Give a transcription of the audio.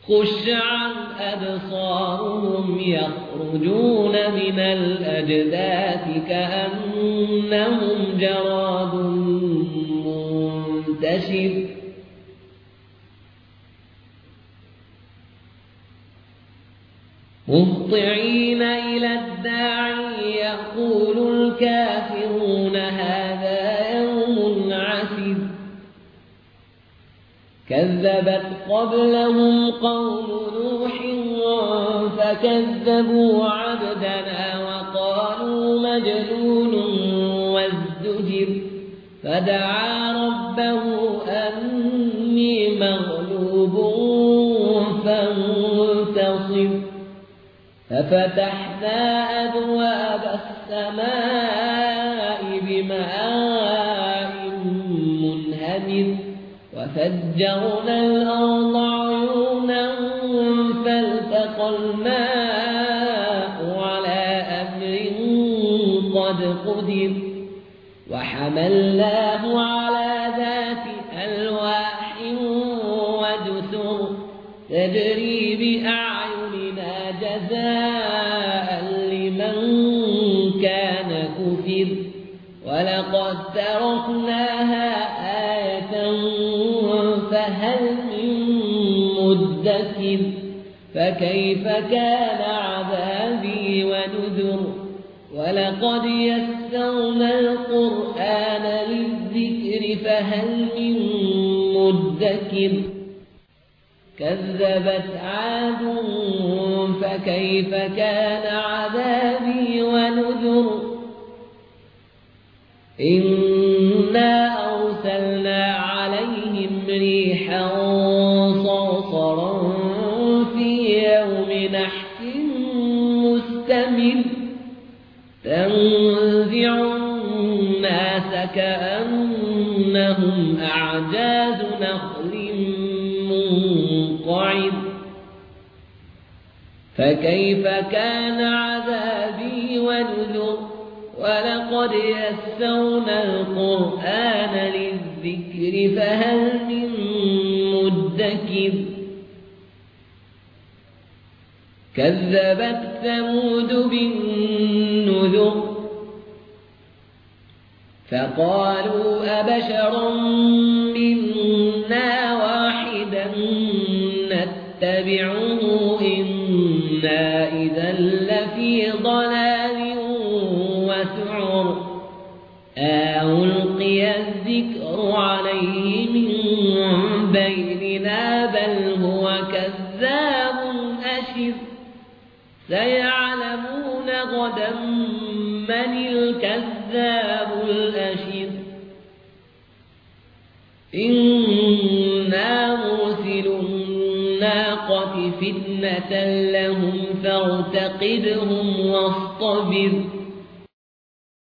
خش عن أبصارهم يخرجون من الأجداث كأنهم جراد منتشر مهطعين إلى الداعي يقول الكافرون هذا يوم عسير كذبت قبلهم قوم نوح فكذبوا عبدنا وقالوا مجنون وازدجر فدعا ربه أني مغلوب فانتصر ففتحنا أبواب السماء بماء منهمر وفجرنا الأرض عيونا فالتقى الماء على أمر قد قدر وحملناه على ذات ألواح ودسر تجري بأعيننا جزاء لمن كان كفر ولقد تركناها آية فهل من مدكر فكيف كان عذابي ونذر ولقد يسرنا القرآن للذكر فهل من مدكر كذبت عاد فكيف كان عذابي ونذر إنا أرسلنا عليهم ريحا صرصرا في يوم نحس مستمر تنزع الناس كأنهم أعجاز نخل منقعر فكيف كان عذابي ونذر ولقد يسرنا القرآن للذكر فهل من مدكر كذبت ثمود بالنذر فقالوا أبشرا منا واحدا نتبعه إنا إذا لفي ضلال وسعر ألقي الذكر عليه من بيننا بل هو كذاب أشر سيعلمون غدا من الكذاب الأشر إنا مرسل الناقة فتنة لهم فارتقبهم واصطبر